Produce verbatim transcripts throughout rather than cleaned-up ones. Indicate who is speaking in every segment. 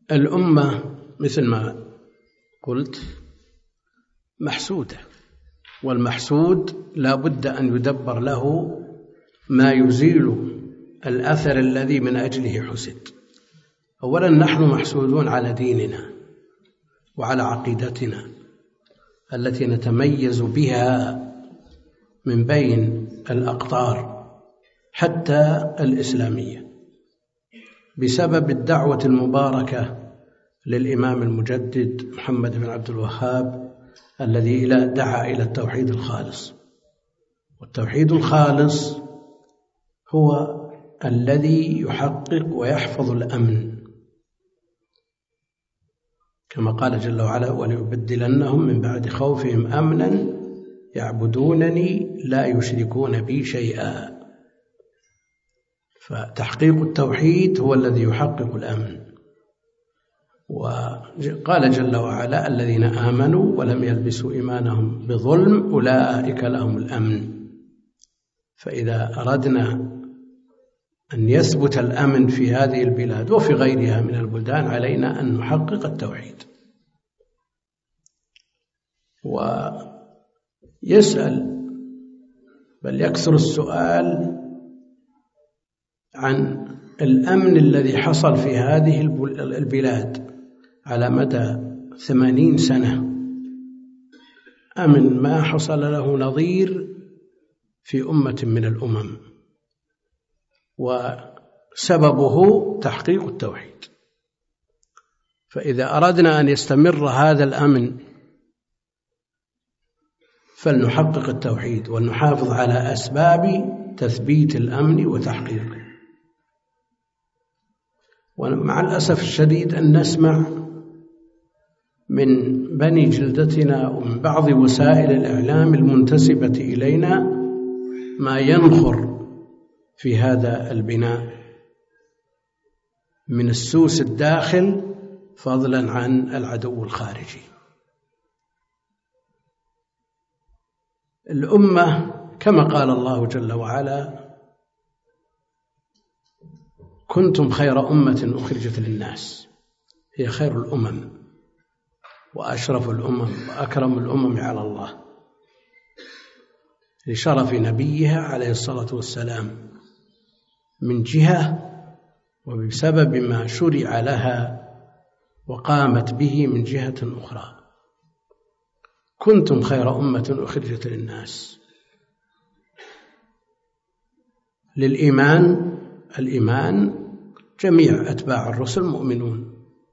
Speaker 1: الأمة مثل ما قلت محسودة، والمحسود لا بد أن يدبر له ما يزيل الأثر الذي من أجله حسد. أولا نحن محسودون على ديننا وعلى عقيدتنا التي نتميز بها من بين الأقطار حتى الإسلامية بسبب الدعوة المباركة للإمام المجدد محمد بن عبد الوهاب الذي دعا إلى التوحيد الخالص. والتوحيد الخالص هو الذي يحقق ويحفظ الأمن، كما قال جل وعلا: وليبدلنهم من بعد خوفهم أمنا يعبدونني لا يشركون بي شيئا. فتحقيق التوحيد هو الذي يحقق الأمن. وقال جل وعلا: الذين آمنوا ولم يلبسوا إيمانهم بظلم أولئك لهم الأمن. فإذا أردنا أن يثبت الأمن في هذه البلاد وفي غيرها من البلدان علينا أن نحقق التوحيد. ويسأل بل يكثر السؤال عن الأمن الذي حصل في هذه البلاد على مدى ثمانين سنة، أمن ما حصل له نظير في أمة من الأمم، وسببه تحقيق التوحيد. فإذا أردنا أن يستمر هذا الأمن فلنحقق التوحيد ونحافظ على أسباب تثبيت الأمن وتحقيقه. ومع الأسف الشديد أن نسمع من بني جلدتنا ومن بعض وسائل الإعلام المنتسبة إلينا ما ينخر في هذا البناء من السوس الداخل فضلا عن العدو الخارجي. الأمة كما قال الله جل وعلا: كنتم خير أمة أخرجت للناس، هي خير الأمم وأشرف الأمم وأكرم الأمم على الله لشرف نبيها عليه الصلاة والسلام من جهة، وبسبب ما شرع لها وقامت به من جهة أخرى. كنتم خير أمة أخرجت للناس. للإيمان الإيمان جميع أتباع الرسل مؤمنون،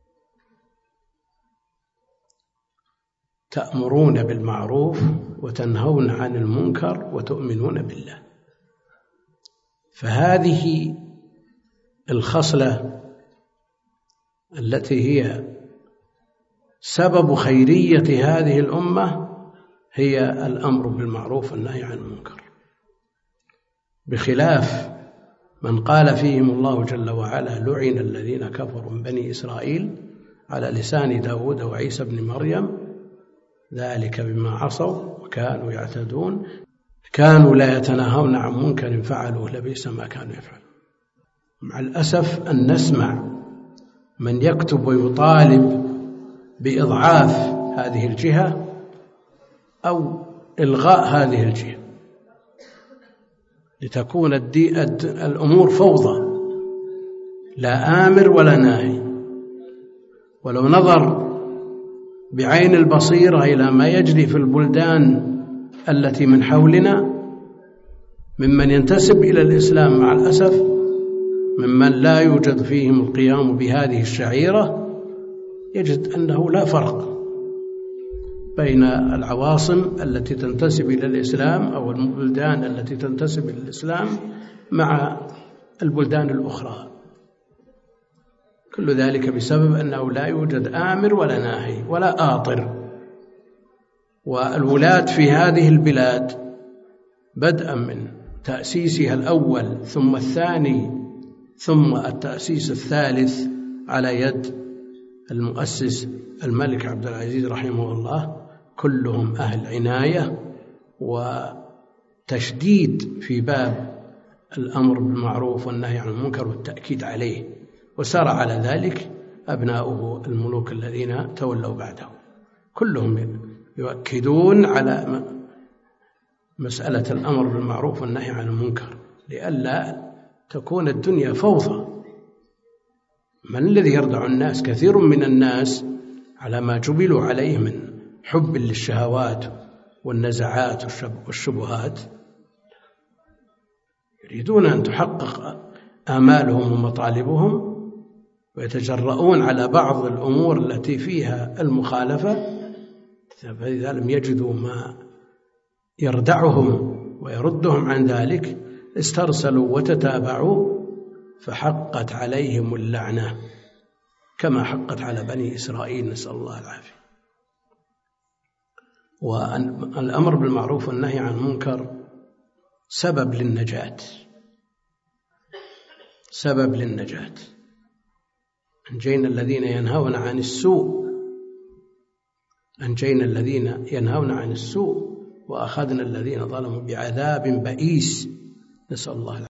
Speaker 1: تأمرون بالمعروف وتنهون عن المنكر وتؤمنون بالله. فهذه الخصلة التي هي سبب خيرية هذه الأمة هي الأمر بالمعروف والنهي عن المنكر، بخلاف من قال فيهم الله جل وعلا: لعن الذين كفروا من بني إسرائيل على لسان داود وعيسى بن مريم ذلك بما عصوا وكانوا يعتدون كانوا لا يتناهون عن منكر فعلوه لبئس ما كانوا يفعلون. مع الأسف أن نسمع من يكتب ويطالب بإضعاف هذه الجهة أو إلغاء هذه الجهة لتكون الأمور فوضى، لا آمر ولا ناهي. ولو نظر بعين البصيرة إلى ما يجري في البلدان التي من حولنا ممن ينتسب إلى الإسلام، مع الأسف ممن لا يوجد فيهم القيام بهذه الشعيرة، يجد أنه لا فرق بين العواصم التي تنتسب إلى الإسلام أو البلدان التي تنتسب إلى الإسلام مع البلدان الأخرى. كل ذلك بسبب أنه لا يوجد آمر ولا ناهي ولا آطر. والولاة في هذه البلاد بدءا من تأسيسها الأول ثم الثاني ثم التأسيس الثالث على يد المؤسس الملك عبد العزيز رحمه الله، كلهم أهل عناية وتشديد في باب الأمر بالمعروف والنهي عن المنكر والتأكيد عليه، وسار على ذلك أبناؤه الملوك الذين تولوا بعده، كلهم يؤكدون على مسألة الأمر بالمعروف والنهي عن المنكر لئلا تكون الدنيا فوضى. من الذي يردع الناس؟ كثير من الناس على ما جبلوا عليه من حب للشهوات والنزعات والشبهات يريدون أن تحقق آمالهم ومطالبهم، ويتجرؤون على بعض الأمور التي فيها المخالفة، فإذا لم يجدوا ما يردعهم ويردهم عن ذلك استرسلوا وتتابعوا فحقت عليهم اللعنة كما حقت على بني إسرائيل، نسأل الله العافية. والأمر بالمعروف والنهي عن المنكر سبب للنجاة، سبب للنجاة. أنجينا الذين ينهون عن السوء أنجينا الذين ينهون عن السوء وأخذنا الذين ظلموا بعذاب بئيس، نسأل الله العافية.